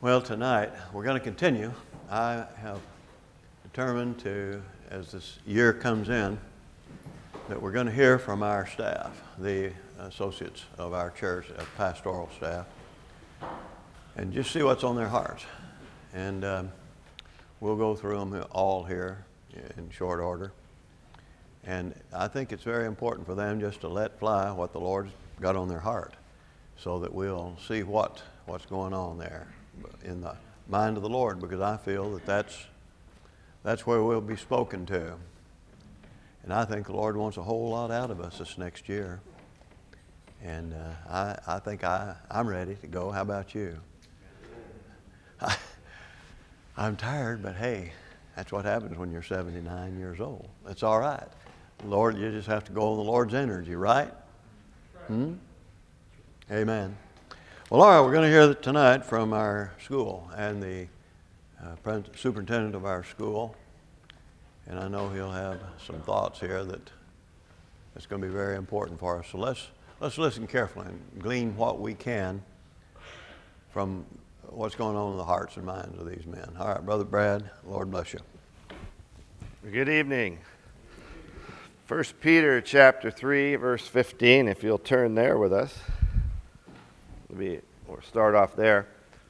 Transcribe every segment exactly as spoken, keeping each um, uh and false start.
Well, tonight we're going to continue. I have determined to, as this year comes in, that we're going to hear from our staff, the associates of our church, uh, pastoral staff, and just see what's on their hearts. And um, we'll go through them all here in short order. And I think it's very important for them just to let fly what the Lord's got on their heart, so that we'll see what what's going on there in the mind of the Lord, because I feel that that's, that's where we'll be spoken to. And I think the Lord wants a whole lot out of us this next year. And uh, I, I think I, I'm ready to go. How about you? I, I'm tired, but hey, that's what happens when you're seventy-nine years old. It's all right. Lord, you just have to go on the Lord's energy, right? Hmm? Amen. Well, all right, we're going to hear tonight from our school and the uh, superintendent of our school. And I know he'll have some thoughts here that it's going to be very important for us. So let's let's listen carefully and glean what we can from what's going on in the hearts and minds of these men. All right, Brother Brad, Lord bless you. Good evening. First Peter chapter three, verse fifteen, if you'll turn there with us. We'll start off there.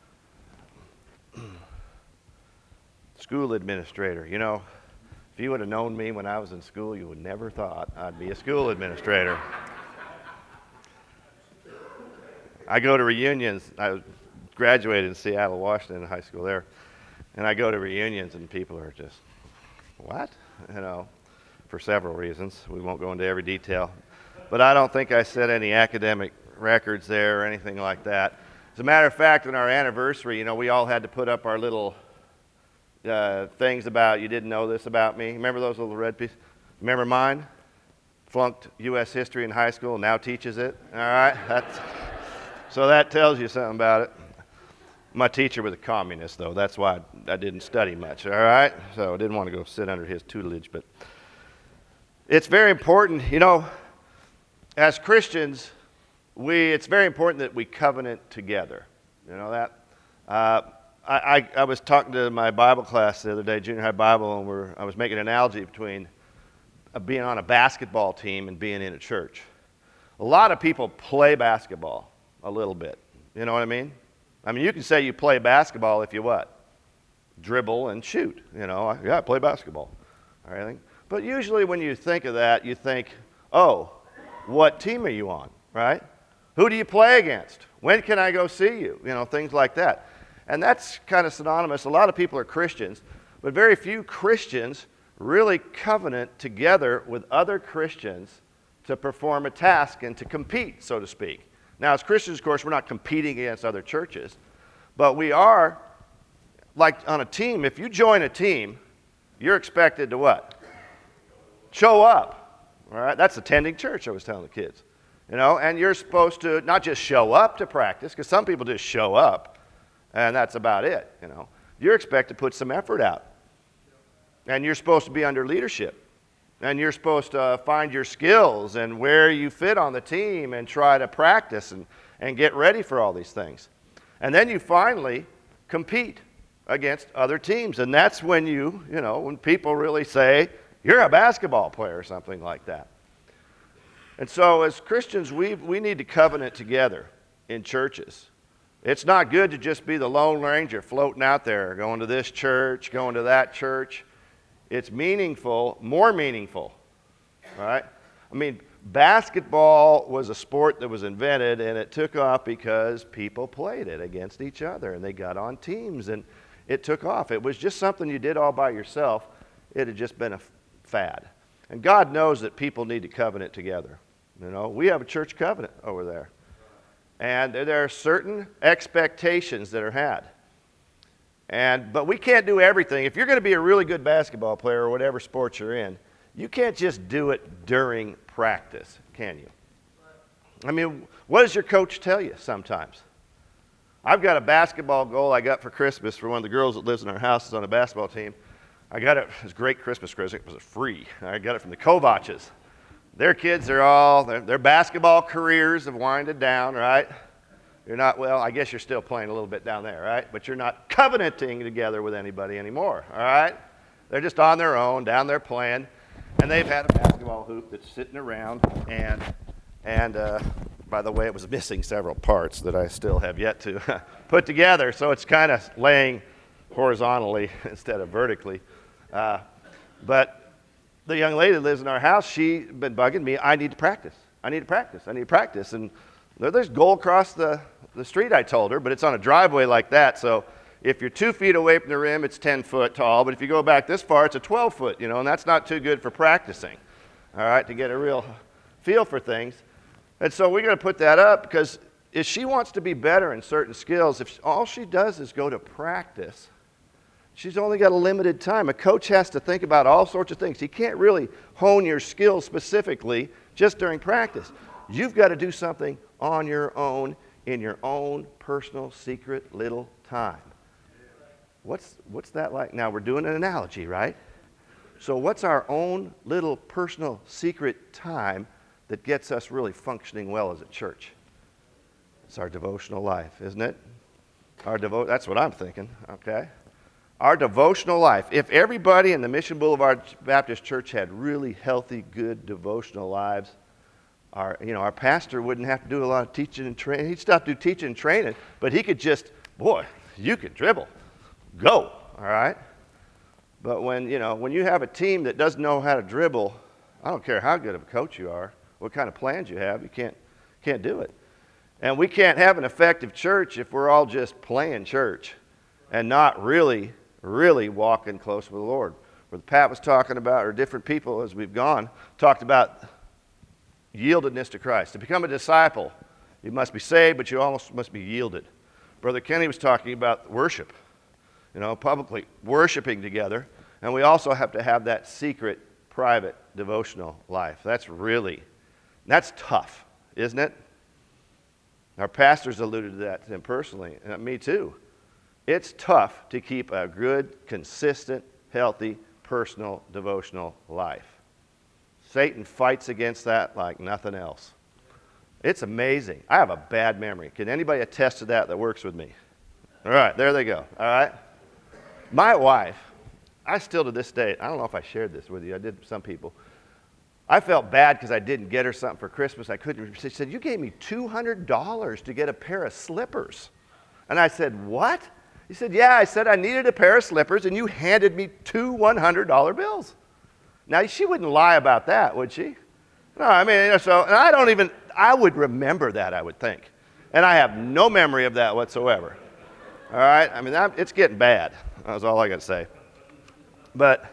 School administrator. You know, if you would have known me when I was in school, you would never thought I'd be a school administrator. I go to reunions. I graduated in Seattle, Washington, high school there. And I go to reunions and people are just, what? You know, for several reasons. We won't go into every detail. But I don't think I set any academic records there or anything like that. As a matter of fact, on our anniversary, you know, we all had to put up our little uh, things about, you didn't know this about me. Remember those little red pieces? Remember mine? Flunked U S history in high school, now teaches it. All right? That's, so that tells you something about it. My teacher was a communist, though. That's why I, I didn't study much, all right? So I didn't want to go sit under his tutelage. But it's very important, you know, as Christians, We, it's very important that we covenant together. You know that? Uh, I, I, I was talking to my Bible class the other day, junior high Bible, and we're, I was making an analogy between uh, being on a basketball team and being in a church. A lot of people play basketball a little bit. You know what I mean? I mean, you can say you play basketball if you what? Dribble and shoot. You know, I, yeah, I play basketball. Or anything. But usually when you think of that, you think, oh, what team are you on, right? Who do you play against? When can I go see you? You know, things like that. And that's kind of synonymous. A lot of people are Christians, but very few Christians really covenant together with other Christians to perform a task and to compete, so to speak. Now, as Christians, of course, we're not competing against other churches, but we are, like on a team, if you join a team, you're expected to what? Show up. All right? That's attending church, I was telling the kids. You know, and you're supposed to not just show up to practice, because some people just show up, and that's about it, you know. You're expected to put some effort out. And you're supposed to be under leadership. And you're supposed to find your skills and where you fit on the team and try to practice and, and get ready for all these things. And then you finally compete against other teams. And that's when you, you know, when people really say, you're a basketball player or something like that. And so as Christians, we we need to covenant together in churches. It's not good to just be the Lone Ranger floating out there, going to this church, going to that church. It's meaningful, more meaningful, right? I mean, basketball was a sport that was invented, and it took off because people played it against each other, and they got on teams, and it took off. It was just something you did all by yourself. It had just been a fad. And God knows that people need to covenant together. You know, we have a church covenant over there. And there are certain expectations that are had. And but we can't do everything. If you're going to be a really good basketball player or whatever sport you're in, you can't just do it during practice, can you? I mean, what does your coach tell you sometimes? I've got a basketball goal I got for Christmas for one of the girls that lives in our house is on a basketball team. I got it, it was a great Christmas present. It was free. I got it from the Kovaches. Their kids are all, their, their basketball careers have winded down, right? You're not, well, I guess you're still playing a little bit down there, right? But you're not covenanting together with anybody anymore, all right? They're just on their own, down there playing, and they've had a basketball hoop that's sitting around, and, and uh, by the way, it was missing several parts that I still have yet to put together, so it's kind of laying horizontally instead of vertically. Uh, but the young lady that lives in our house, she's been bugging me, I need to practice. I need to practice. I need to practice. And there's goal across the, the street, I told her, but it's on a driveway like that. So if you're two feet away from the rim, it's ten foot tall. But if you go back this far, it's a twelve foot, you know, and that's not too good for practicing, all right, to get a real feel for things. And so we're going to put that up because if she wants to be better in certain skills, if all she does is go to practice, she's only got a limited time. A coach has to think about all sorts of things. He can't really hone your skills specifically just during practice. You've got to do something on your own in your own personal, secret little time. What's, what's that like? Now, we're doing an analogy, right? So what's our own little personal, secret time that gets us really functioning well as a church? It's our devotional life, isn't it? Our devo- That's what I'm thinking, okay? Our devotional life. If everybody in the Mission Boulevard Baptist Church had really healthy, good devotional lives, our, you know, our pastor wouldn't have to do a lot of teaching and training. He'd stop do teaching and training, but he could just, boy, you can dribble. Go, all right? But when, you know, when you have a team that doesn't know how to dribble, I don't care how good of a coach you are, what kind of plans you have, you can't, can't do it. And we can't have an effective church if we're all just playing church and not really really walking close with the Lord. Where Pat was talking about, or different people as we've gone, talked about yieldedness to Christ. To become a disciple, you must be saved, but you almost must be yielded. Brother Kenny was talking about worship, you know, publicly worshiping together, and we also have to have that secret, private, devotional life. That's really, that's tough, isn't it? Our pastors alluded to that to him personally, and me too. It's tough to keep a good, consistent, healthy, personal, devotional life. Satan fights against that like nothing else. It's amazing. I have a bad memory. Can anybody attest to that that works with me? All right, there they go. All right. My wife, I still to this day, I don't know if I shared this with you. I did with some people. I felt bad because I didn't get her something for Christmas. I couldn't. She said, you gave me two hundred dollars to get a pair of slippers. And I said, what? He said, yeah, I said I needed a pair of slippers, and you handed me two one hundred dollar bills. Now, she wouldn't lie about that, would she? No, I mean, you know, so, and I don't even, I would remember that, I would think. And I have no memory of that whatsoever. All right? I mean, that, it's getting bad. That's all I got to say. But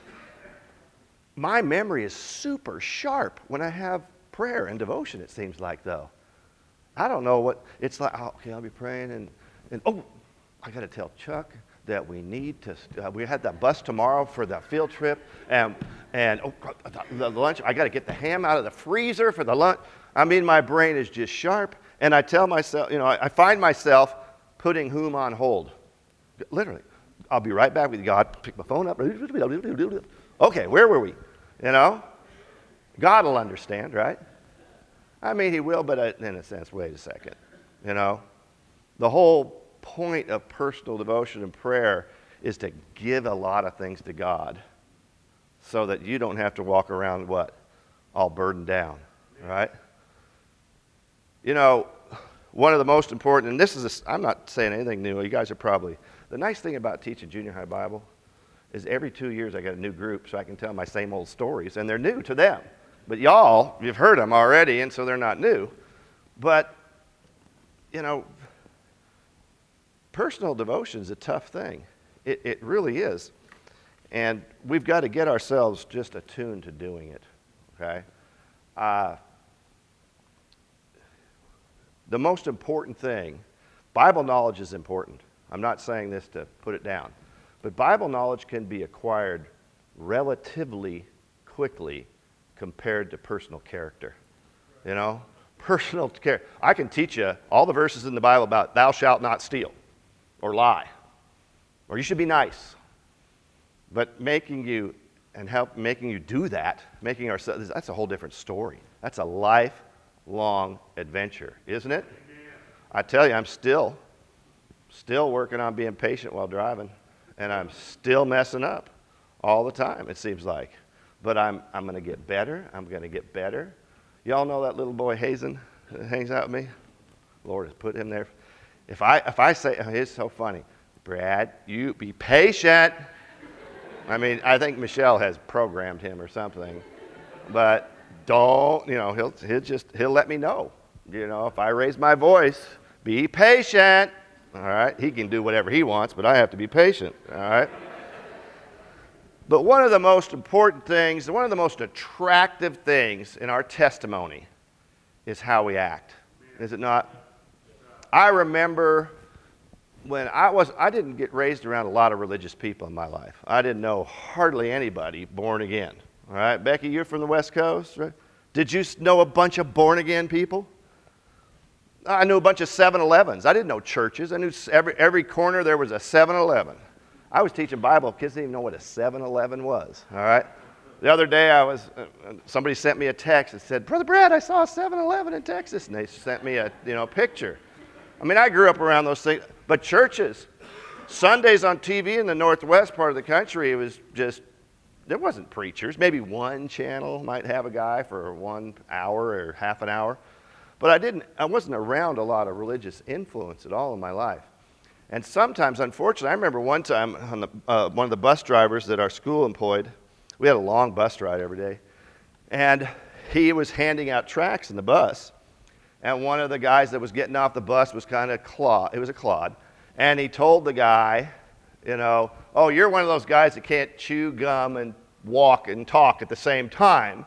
my memory is super sharp when I have prayer and devotion, it seems like, though. I don't know what, it's like, oh, okay, I'll be praying, and, and oh, I got to tell Chuck that we need to, uh, we had that bus tomorrow for the field trip, and, and oh, the lunch, I got to get the ham out of the freezer for the lunch. I mean, my brain is just sharp, and I tell myself, you know, I, I find myself putting whom on hold. Literally. I'll be right back with God, pick my phone up. Okay, where were we? You know? God will understand, right? I mean, he will, but in a sense, wait a second. You know? The whole point of personal devotion and prayer is to give a lot of things to God so that you don't have to walk around, what? All burdened down, right? You know, one of the most important, and this is, a, I'm not saying anything new, you guys are probably, the nice thing about teaching junior high Bible is every two years I got a new group so I can tell my same old stories, and they're new to them. But y'all, you've heard them already, and so they're not new. But, you know, personal devotion is a tough thing. It, it really is. And we've got to get ourselves just attuned to doing it, okay? Uh, the most important thing, Bible knowledge is important. I'm not saying this to put it down. But Bible knowledge can be acquired relatively quickly compared to personal character. You know? Personal character. I can teach you all the verses in the Bible about thou shalt not steal or lie or you should be nice. But making you and help making you do that, making ourselves, that's a whole different story. That's a lifelong adventure, isn't it? I tell you, I'm still, still working on being patient while driving, and I'm still messing up all the time, it seems like. But I'm, I'm going to get better. I'm going to get better. Y'all know that little boy Hazen that hangs out with me? Lord has put him there. If I, if I say, oh, it's so funny, Brad, you be patient. I mean, I think Michelle has programmed him or something. But don't, you know, he'll, he'll just, he'll let me know. You know, if I raise my voice, be patient. All right? He can do whatever he wants, but I have to be patient. All right? But one of the most important things, one of the most attractive things in our testimony is how we act. Is it not? I remember when I was, I didn't get raised around a lot of religious people in my life. I didn't know hardly anybody born again. All right, Becky, you're from the West Coast, right? Did you know a bunch of born again people? I knew a bunch of seven elevens. I didn't know churches. I knew every, every corner there was a seven eleven. I was teaching Bible. Kids didn't even know what a seven eleven was, all right? The other day, I was, uh, somebody sent me a text and said, Brother Brad, I saw a seven eleven in Texas. And they sent me a, you know, picture. I mean, I grew up around those things. But churches, Sundays on T V in the northwest part of the country, it was just, there wasn't preachers. Maybe one channel might have a guy for one hour or half an hour. But I didn't, I wasn't around a lot of religious influence at all in my life. And sometimes, unfortunately, I remember one time on the, uh, one of the bus drivers that our school employed, we had a long bus ride every day, and he was handing out tracts in the bus. And one of the guys that was getting off the bus was kind of Claude, it was a Claude, and he told the guy, you know, oh, you're one of those guys that can't chew gum and walk and talk at the same time,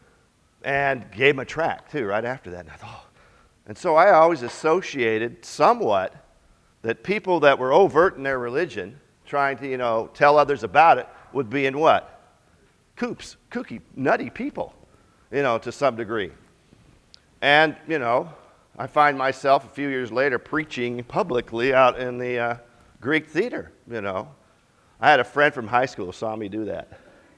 and gave him a tract, too, right after that. And I thought, and so I always associated somewhat that people that were overt in their religion, trying to, you know, tell others about it, would be in what? Koops, kooky, nutty people, you know, to some degree. And, you know, I find myself a few years later preaching publicly out in the uh, Greek theater, you know. I had a friend from high school who saw me do that.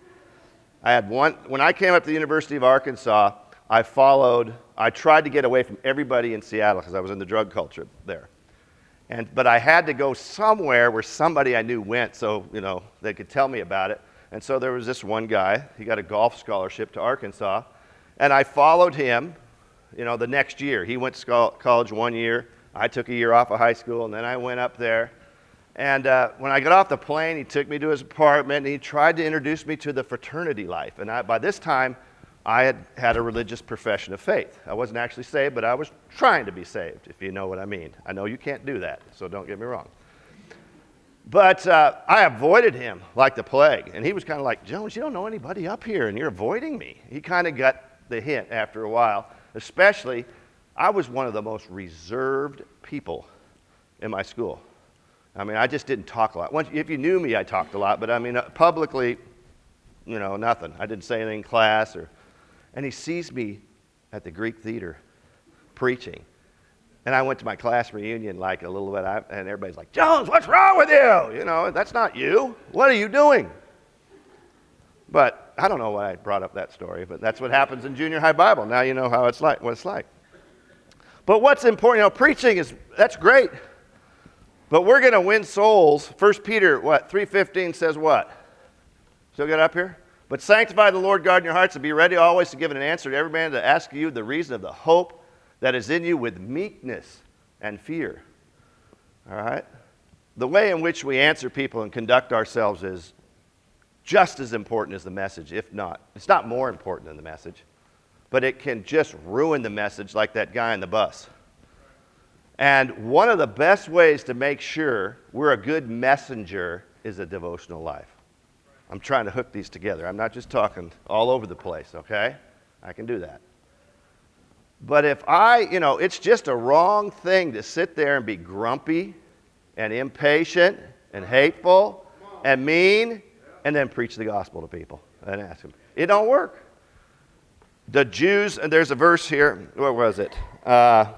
I had one, when I came up to the University of Arkansas, I followed, I tried to get away from everybody in Seattle because I was in the drug culture there. And, but I had to go somewhere where somebody I knew went so, you know, they could tell me about it. And so there was this one guy, he got a golf scholarship to Arkansas, and I followed him, you know, the next year. He went to college one year, I took a year off of high school, and then I went up there. And uh, when I got off the plane, he took me to his apartment, and he tried to introduce me to the fraternity life. And I, by this time, I had had a religious profession of faith. I wasn't actually saved, but I was trying to be saved, if you know what I mean. I know you can't do that, so don't get me wrong. But uh, I avoided him like the plague. And he was kind of like, Jones, you don't know anybody up here, and you're avoiding me. He kind of got the hint after a while. Especially, I was one of the most reserved people in my school. I mean, I just didn't talk a lot. Once, if you knew me, I talked a lot. But I mean, uh, publicly, you know, nothing. I didn't say anything in class or... And he sees me at the Greek theater preaching. And I went to my class reunion like a little bit, I, and everybody's like, Jones, what's wrong with you? You know, that's not you. What are you doing? But I don't know why I brought up that story, but that's what happens in junior high Bible. Now you know how it's like, what it's like. But what's important, you know, preaching is, that's great. But we're going to win souls. First Peter, what, three fifteen says what? Still got up here? But sanctify the Lord God in your hearts and be ready always to give an answer to every man to ask you the reason of the hope that is in you with meekness and fear. All right? The way in which we answer people and conduct ourselves is just as important as the message, if not. It's not more important than the message. But it can just ruin the message like that guy on the bus. And one of the best ways to make sure we're a good messenger is a devotional life. I'm trying to hook these together. I'm not just talking all over the place, okay? I can do that. But if I, you know, it's just a wrong thing to sit there and be grumpy and impatient and hateful and mean and then preach the gospel to people and ask them. It don't work. The Jews, and there's a verse here, where was it? Uh,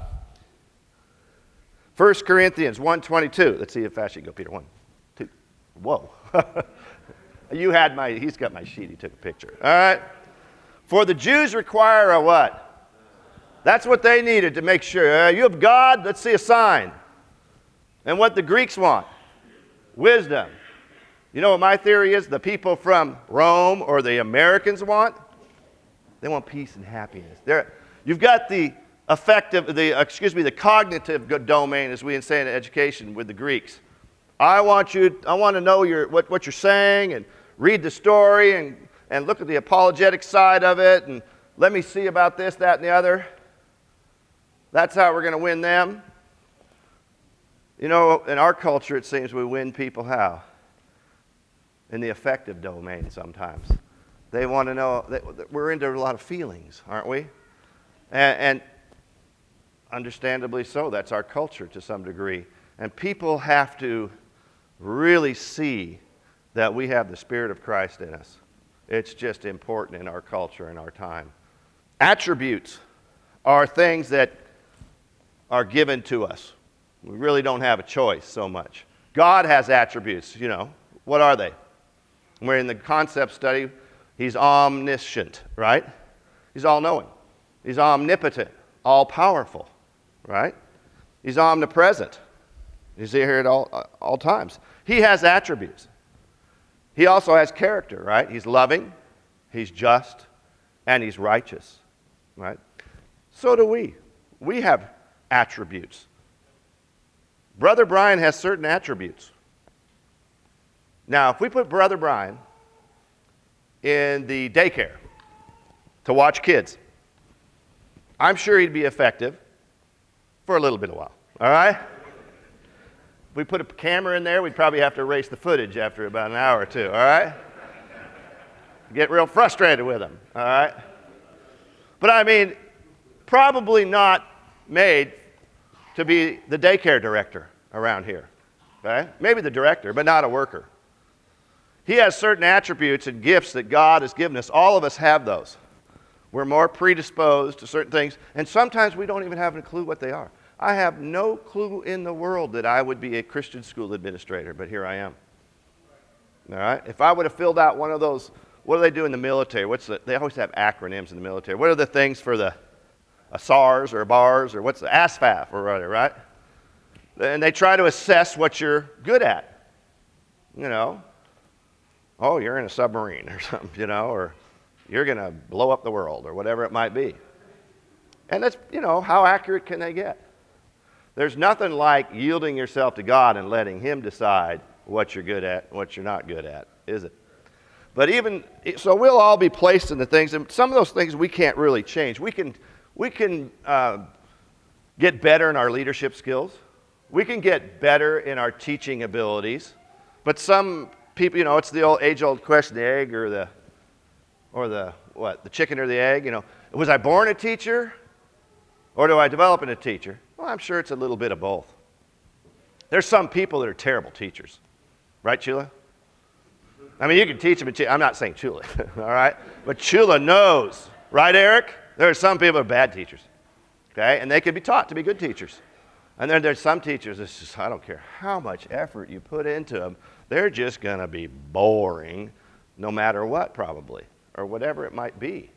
First Corinthians one twenty-two. Let's see how fast you go, Peter. One, two. Whoa. You had my, he's got my sheet. He took a picture. All right. For the Jews require a what? That's what they needed to make sure. Uh, you have God, let's see a sign. And what the Greeks want, wisdom. You know what my theory is? The people from Rome or the Americans want? They want peace and happiness. They're, you've got the affective, the, excuse me, the cognitive domain, as we say in education, with the Greeks. I want you, I want to know your, what, what you're saying and read the story and, and look at the apologetic side of it and let me see about this, that, and the other. That's how we're going to win them. You know, in our culture, it seems we win people how? In the affective domain sometimes. They want to know, that we're into a lot of feelings, aren't we? And, and understandably so, that's our culture to some degree. And people have to really see that we have the Spirit of Christ in us. It's just important in our culture and our time. Attributes are things that are given to us. We really don't have a choice so much. God has attributes, you know. What are they? We're in the concept study. He's omniscient, right? He's all-knowing. He's omnipotent, all-powerful, right? He's omnipresent. He's here at all, uh, all times. He has attributes. He also has character, right? He's loving, he's just, and he's righteous, right? So do we. We have attributes. Brother Brian has certain attributes. Now, if we put Brother Brian in the daycare to watch kids, I'm sure he'd be effective for a little bit of a while, all right? If we put a camera in there, we'd probably have to erase the footage after about an hour or two, all right? Get real frustrated with him, all right? But I mean, probably not made to be the daycare director around here, okay? Maybe the director, but not a worker. He has certain attributes and gifts that God has given us. All of us have those. We're more predisposed to certain things, and sometimes we don't even have a clue what they are. I have no clue in the world that I would be a Christian school administrator, but here I am. All right? If I would have filled out one of those, what do they do in the military? What's the, they always have acronyms in the military. What are the things for the a SARS or a BARS or what's the A S F A F or whatever, right? And they try to assess what you're good at. You know, oh, you're in a submarine or something, you know, or you're going to blow up the world or whatever it might be. And that's, you know, how accurate can they get? There's nothing like yielding yourself to God and letting Him decide what you're good at and what you're not good at, is it? But even, so we'll all be placed in the things, and some of those things we can't really change. We can, we can uh, get better in our leadership skills. We can get better in our teaching abilities. But some people, you know, it's the old age-old question, the egg or the, or the, what, the chicken or the egg, you know. Was I born a teacher or do I develop into a teacher? Well, I'm sure it's a little bit of both. There's some people that are terrible teachers. Right, Chula? I mean, you can teach them. I'm not saying Chula, all right? But Chula knows. Right, Eric? There are some people who are bad teachers, okay? And they can be taught to be good teachers. And then there's some teachers, it's just, I don't care how much effort you put into them, they're just going to be boring no matter what, probably, or whatever it might be.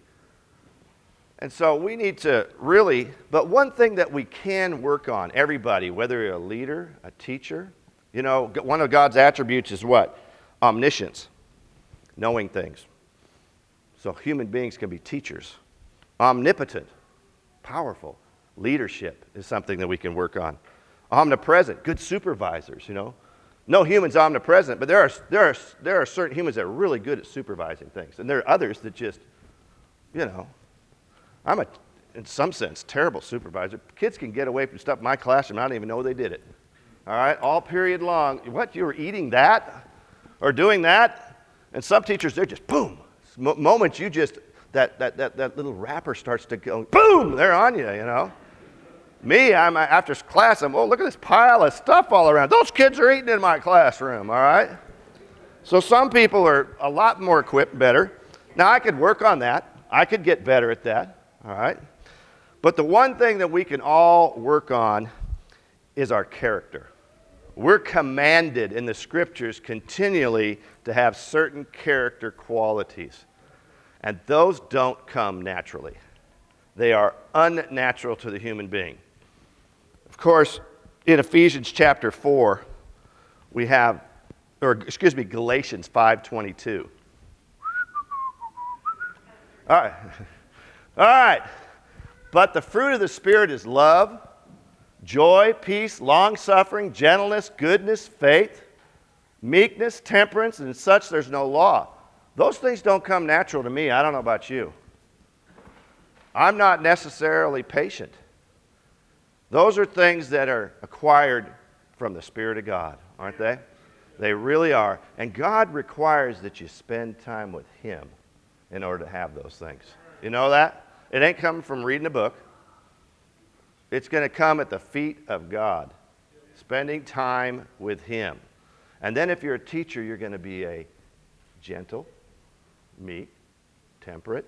And so we need to really, but one thing that we can work on, everybody, whether you're a leader, a teacher, you know, one of God's attributes is what? Omniscience, knowing things. So human beings can be teachers. Omnipotent, powerful. Leadership is something that we can work on. Omnipresent, good supervisors, you know. No human's omnipresent, but there are, there are, there are certain humans that are really good at supervising things. And there are others that just, you know, I'm a, in some sense, terrible supervisor. Kids can get away from stuff in my classroom. I don't even know they did it. All right, all period long. What, you were eating that or doing that? And some teachers, they're just, boom. M- moment you just, that, that, that, that little wrapper starts to go, boom, they're on you, you know. Me, I'm after class, I'm, oh, look at this pile of stuff all around. Those kids are eating in my classroom, all right? So some people are a lot more equipped, better. Now, I could work on that. I could get better at that, all right? But the one thing that we can all work on is our character. We're commanded in the Scriptures continually to have certain character qualities. And those don't come naturally. They are unnatural to the human being. Of course, in Ephesians chapter four, we have, or excuse me, Galatians five twenty-two. All right. All right. But the fruit of the Spirit is love, joy, peace, long-suffering, gentleness, goodness, faith, meekness, temperance, and such there's no law. Those things don't come natural to me. I don't know about you. I'm not necessarily patient. Those are things that are acquired from the Spirit of God, aren't they? They really are. And God requires that you spend time with Him in order to have those things. You know that? It ain't coming from reading a book. It's going to come at the feet of God, spending time with Him. And then if you're a teacher, you're going to be a gentle, meek, temperate,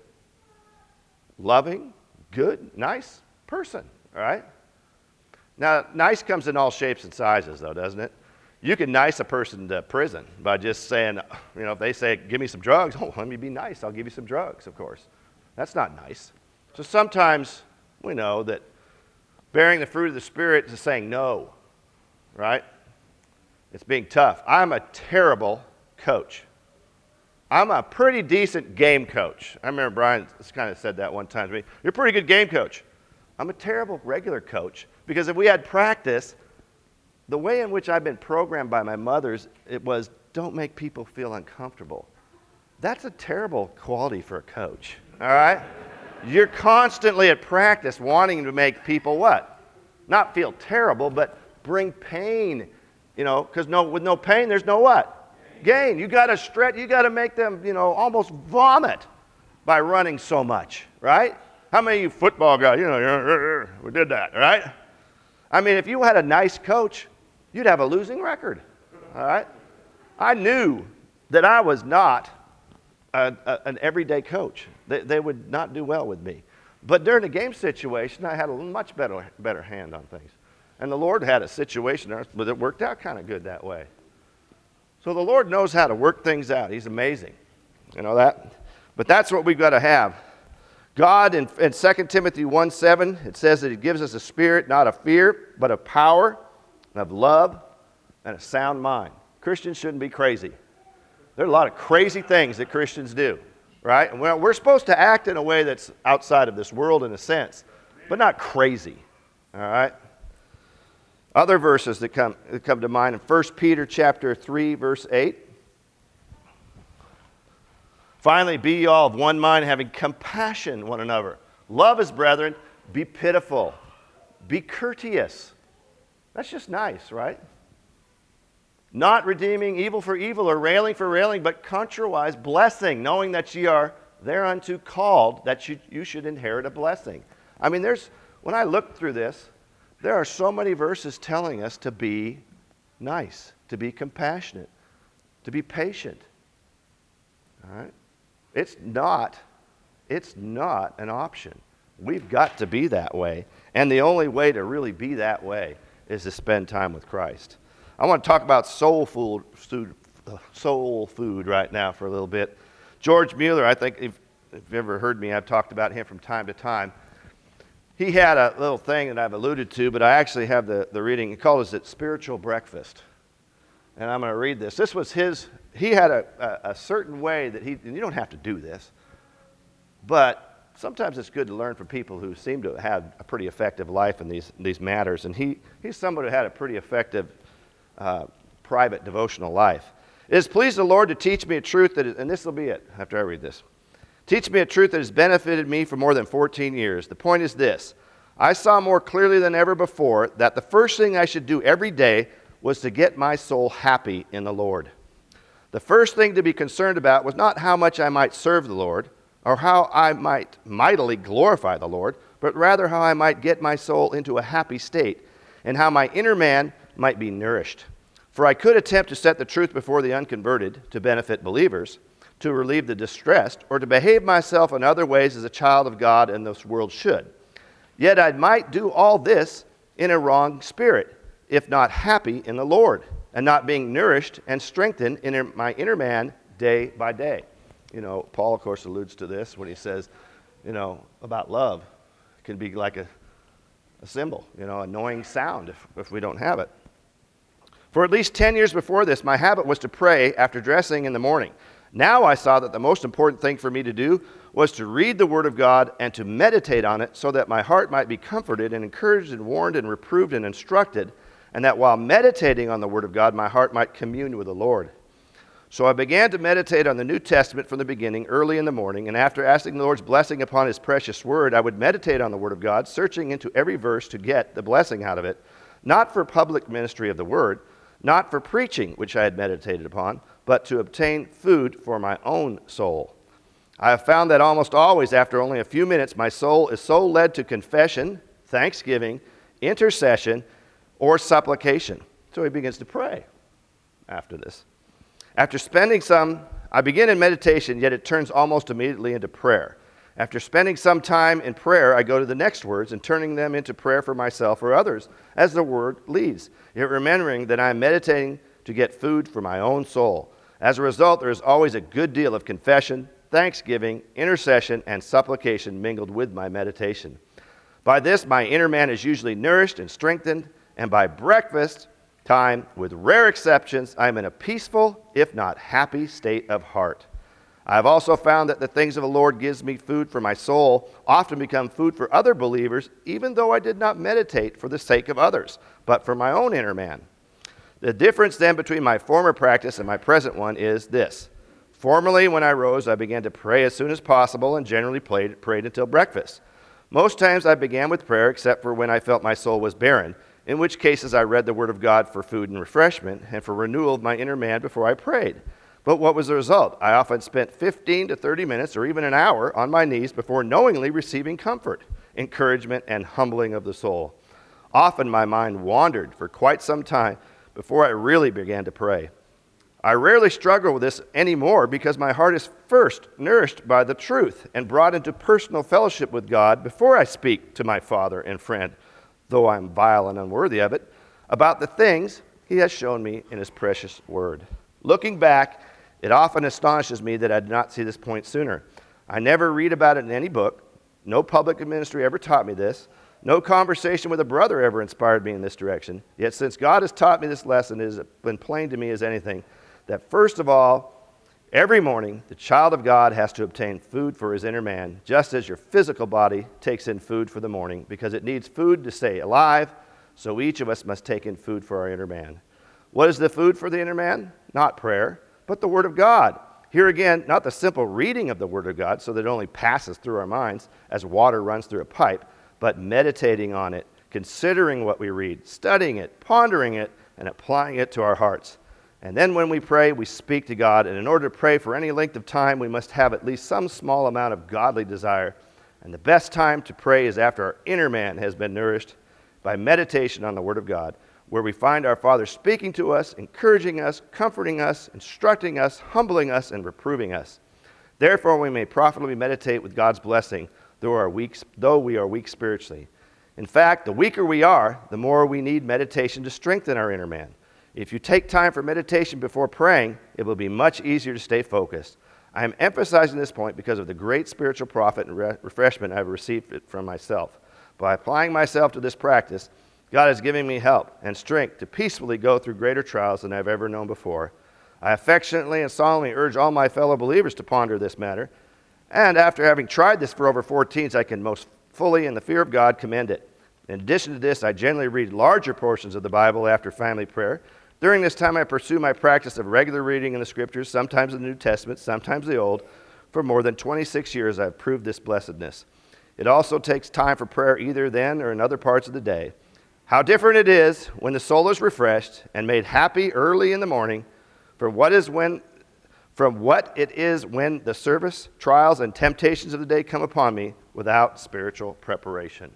loving, good, nice person, all right? Now, nice comes in all shapes and sizes, though, doesn't it? You can nice a person to prison by just saying, you know, if they say, give me some drugs, oh, let me be nice, I'll give you some drugs, of course. That's not nice. So sometimes we know that bearing the fruit of the Spirit is saying no, right? It's being tough. I'm a terrible coach. I'm a pretty decent game coach. I remember Brian kind of said that one time to me. You're a pretty good game coach. I'm a terrible regular coach because if we had practice, the way in which I've been programmed by my mothers, it was don't make people feel uncomfortable. That's a terrible quality for a coach, all right? You're constantly at practice wanting to make people what? Not feel terrible, but bring pain, you know, because no, with no pain, there's no what? Gain. You got to stretch, you got to make them, you know, almost vomit by running so much, right? How many of you football guys, you know, we did that, right? I mean, if you had a nice coach, you'd have a losing record, all right? I knew that I was not a, a, an everyday coach. They, they would not do well with me. But during a game situation, I had a much better, better hand on things. And the Lord had a situation there, but it worked out kind of good that way. So the Lord knows how to work things out. He's amazing. You know that? But that's what we've got to have. God, in, in Second Timothy one seven, it says that He gives us a spirit, not of fear, but of power, of love, and a sound mind. Christians shouldn't be crazy. There are a lot of crazy things that Christians do, right? And we're, we're supposed to act in a way that's outside of this world in a sense, but not crazy, all right? Other verses that come, that come to mind in First Peter chapter three, verse eight. Finally, be ye all of one mind, having compassion one another. Love as brethren, be pitiful, be courteous. That's just nice, right? Not redeeming evil for evil or railing for railing, but contrariwise blessing, knowing that ye are thereunto called, that you, you should inherit a blessing. I mean, there's, when I look through this, there are so many verses telling us to be nice, to be compassionate, to be patient. All right? It's not, it's not an option. We've got to be that way. And the only way to really be that way is to spend time with Christ. I want to talk about soul food, soul food right now for a little bit. George Mueller, I think if, if you've ever heard me, I've talked about him from time to time. He had a little thing that I've alluded to, but I actually have the, the reading. He calls it Spiritual Breakfast. And I'm going to read this. This was his, he had a, a, a certain way that he, and you don't have to do this, but sometimes it's good to learn from people who seem to have a pretty effective life in these, these matters. And he, he's somebody who had a pretty effective uh, private devotional life. It has pleased the Lord to teach me a truth that is, and this will be it after I read this. Teach me a truth that has benefited me for more than fourteen years. The point is this. I saw more clearly than ever before that the first thing I should do every day was to get my soul happy in the Lord. The first thing to be concerned about was not how much I might serve the Lord or how I might mightily glorify the Lord, but rather how I might get my soul into a happy state and how my inner man might be nourished. For I could attempt to set the truth before the unconverted to benefit believers, to relieve the distressed, or to behave myself in other ways as a child of God and this world should. Yet I might do all this in a wrong spirit, if not happy in the Lord, and not being nourished and strengthened in my inner man day by day. You know, Paul, of course, alludes to this when he says, you know, about love. can be like a, a cymbal, you know, annoying sound if, if we don't have it. For at least ten years before this, my habit was to pray after dressing in the morning. Now I saw that the most important thing for me to do was to read the Word of God and to meditate on it so that my heart might be comforted and encouraged and warned and reproved and instructed, and that while meditating on the Word of God, my heart might commune with the Lord. So I began to meditate on the New Testament from the beginning, early in the morning, and after asking the Lord's blessing upon His precious Word, I would meditate on the Word of God, searching into every verse to get the blessing out of it, not for public ministry of the Word, not for preaching, which I had meditated upon, but to obtain food for my own soul. I have found that almost always, after only a few minutes, my soul is so led to confession, thanksgiving, intercession, or supplication. So he begins to pray after this. After spending some, I begin in meditation, yet it turns almost immediately into prayer. After spending some time in prayer, I go to the next words and turning them into prayer for myself or others as the word leads, yet remembering that I am meditating to get food for my own soul. As a result, there is always a good deal of confession, thanksgiving, intercession, and supplication mingled with my meditation. By this, my inner man is usually nourished and strengthened, and by breakfast time, with rare exceptions, I am in a peaceful, if not happy, state of heart. I have also found that the things of the Lord gives me food for my soul often become food for other believers, even though I did not meditate for the sake of others, but for my own inner man. The difference then between my former practice and my present one is this. Formerly, when I rose, I began to pray as soon as possible and generally prayed, prayed until breakfast. Most times I began with prayer except for when I felt my soul was barren, in which cases I read the Word of God for food and refreshment and for renewal of my inner man before I prayed. But what was the result? I often spent fifteen to thirty minutes or even an hour on my knees before knowingly receiving comfort, encouragement, and humbling of the soul. Often my mind wandered for quite some time before I really began to pray. I rarely struggle with this anymore because my heart is first nourished by the truth and brought into personal fellowship with God before I speak to my Father and friend, though I'm vile and unworthy of it, about the things He has shown me in His precious Word. Looking back, it often astonishes me that I did not see this point sooner. I never read about it in any book. No public ministry ever taught me this. No conversation with a brother ever inspired me in this direction. Yet since God has taught me this lesson, it has been plain to me as anything that first of all, every morning, the child of God has to obtain food for his inner man, just as your physical body takes in food for the morning, because it needs food to stay alive, so each of us must take in food for our inner man. What is the food for the inner man? Not prayer, but the Word of God. Here again, not the simple reading of the Word of God so that it only passes through our minds as water runs through a pipe, but meditating on it, considering what we read, studying it, pondering it, and applying it to our hearts. And then when we pray, we speak to God, and in order to pray for any length of time, we must have at least some small amount of godly desire. And the best time to pray is after our inner man has been nourished by meditation on the Word of God, where we find our Father speaking to us, encouraging us, comforting us, instructing us, humbling us, and reproving us. Therefore, we may profitably meditate with God's blessing, though, our weak, though we are weak spiritually. In fact, the weaker we are, the more we need meditation to strengthen our inner man. If you take time for meditation before praying, it will be much easier to stay focused. I am emphasizing this point because of the great spiritual profit and re- refreshment I have received from myself. By applying myself to this practice, God is giving me help and strength to peacefully go through greater trials than I've ever known before. I affectionately and solemnly urge all my fellow believers to ponder this matter. And after having tried this for over fourteen years, I can most fully, in the fear of God, commend it. In addition to this, I generally read larger portions of the Bible after family prayer. During this time, I pursue my practice of regular reading in the Scriptures, sometimes the New Testament, sometimes the Old. For more than twenty-six years, I've proved this blessedness. It also takes time for prayer either then or in other parts of the day. How different it is when the soul is refreshed and made happy early in the morning from what is when, from what it is when the service, trials, and temptations of the day come upon me without spiritual preparation.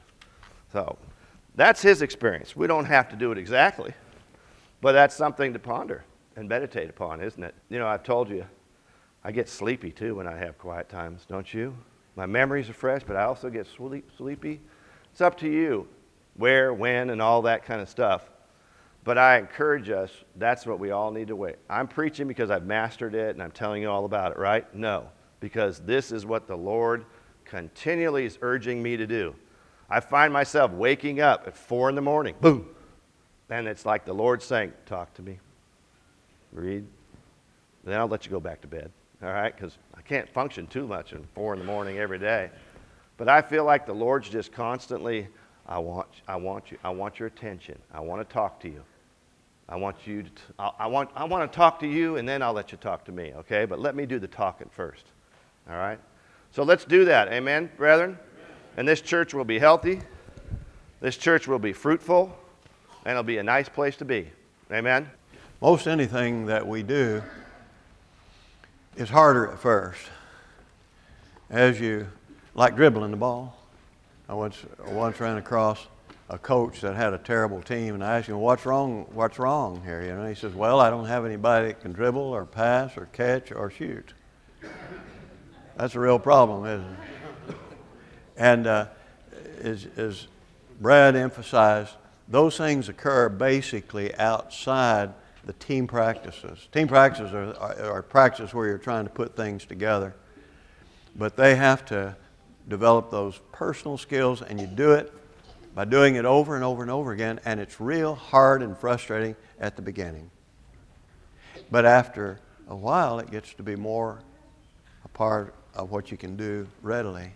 So that's his experience. We don't have to do it exactly, but that's something to ponder and meditate upon, isn't it? You know, I've told you, I get sleepy too when I have quiet times, don't you? My memories are fresh, but I also get sleep, sleepy. It's up to you where, when, and all that kind of stuff. But I encourage us, that's what we all need to wait. I'm preaching because I've mastered it and I'm telling you all about it, right? No, because this is what the Lord continually is urging me to do. I find myself waking up at four in the morning, boom, and it's like the Lord saying, talk to me, read, then I'll let you go back to bed, all right? Because I can't function too much at four in the morning every day. But I feel like the Lord's just constantly, I want, I want you, I want your attention. I want to talk to you. I want you to, I, I want, I want to talk to you, and then I'll let you talk to me, okay? But let me do the talking first, all right? So let's do that, amen, brethren? And this church will be healthy. This church will be fruitful, and it'll be a nice place to be, amen? Most anything that we do is harder at first. As you, like dribbling the ball. I once, I once ran across a coach that had a terrible team, and I asked him, what's wrong, what's wrong here? You know, he says, well, I don't have anybody that can dribble or pass or catch or shoot. That's a real problem, isn't it? And uh, as, as Brad emphasized, those things occur basically outside the team practices. Team practices are, are, are practices where you're trying to put things together. But they have to develop those personal skills, and you do it by doing it over and over and over again, and it's real hard and frustrating at the beginning. But after a while, it gets to be more a part of what you can do readily.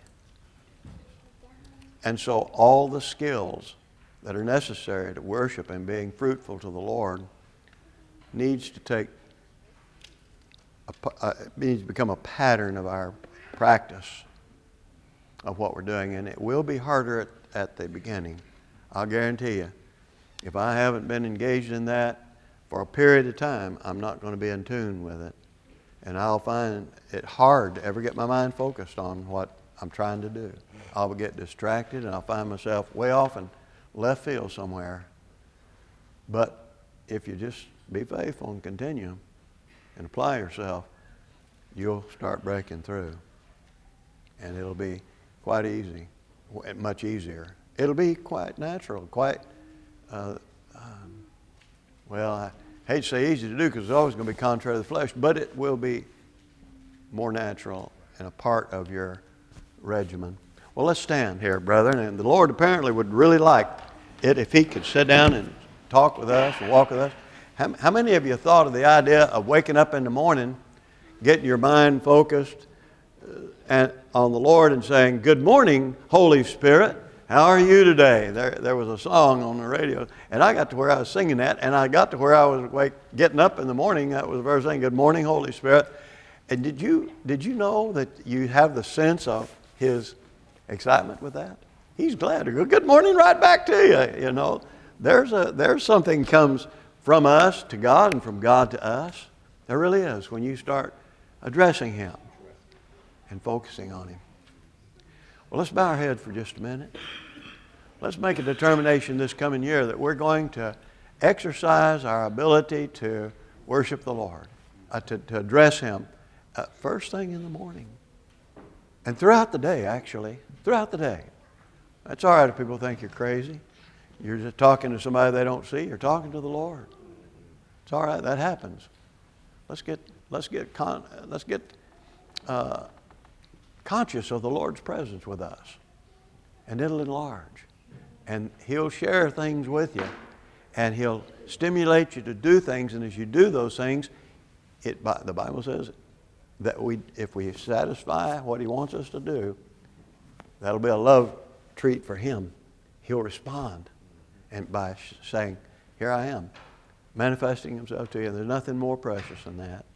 And so all the skills that are necessary to worship and being fruitful to the Lord needs to take, a, uh, needs to become a pattern of our practice of what we're doing. And it will be harder at, at the beginning. I'll guarantee you, if I haven't been engaged in that for a period of time, I'm not going to be in tune with it. And I'll find it hard to ever get my mind focused on what I'm trying to do. I'll get distracted, and I'll find myself way off in left field somewhere. But if you just be faithful and continue and apply yourself, you'll start breaking through. And it'll be quite easy, much easier. It'll be quite natural, quite, uh, um, well, I hate to say easy to do because it's always going to be contrary to the flesh, but it will be more natural and a part of your regimen. Well, let's stand here, brethren, and the Lord apparently would really like it if He could sit down and talk with us and walk with us. How, how many of you thought of the idea of waking up in the morning, getting your mind focused uh, and, on the Lord and saying, good morning, Holy Spirit. How are you today? There, there was a song on the radio, and I got to where I was singing that, and I got to where I was wake, getting up in the morning. That was the verse saying, good morning, Holy Spirit. And did you, did you know that you have the sense of His excitement with that? He's glad to go, good morning right back to you. You know, there's, a, there's something comes from us to God and from God to us. There really is when you start addressing Him and focusing on Him. Well, let's bow our head for just a minute. Let's make a determination this coming year that we're going to exercise our ability to worship the Lord, uh, to, to address Him uh, first thing in the morning. And throughout the day, actually, throughout the day. That's all right if people think you're crazy. You're just talking to somebody they don't see. You're talking to the Lord. It's all right. That happens. Let's get let's get con, let's get uh, conscious of the Lord's presence with us, and it'll enlarge. And He'll share things with you, and He'll stimulate you to do things. And as you do those things, it the Bible says that we, if we satisfy what He wants us to do, that'll be a love treat for Him. He'll respond, and by saying, "Here I am," manifesting Himself to you. There's nothing more precious than that.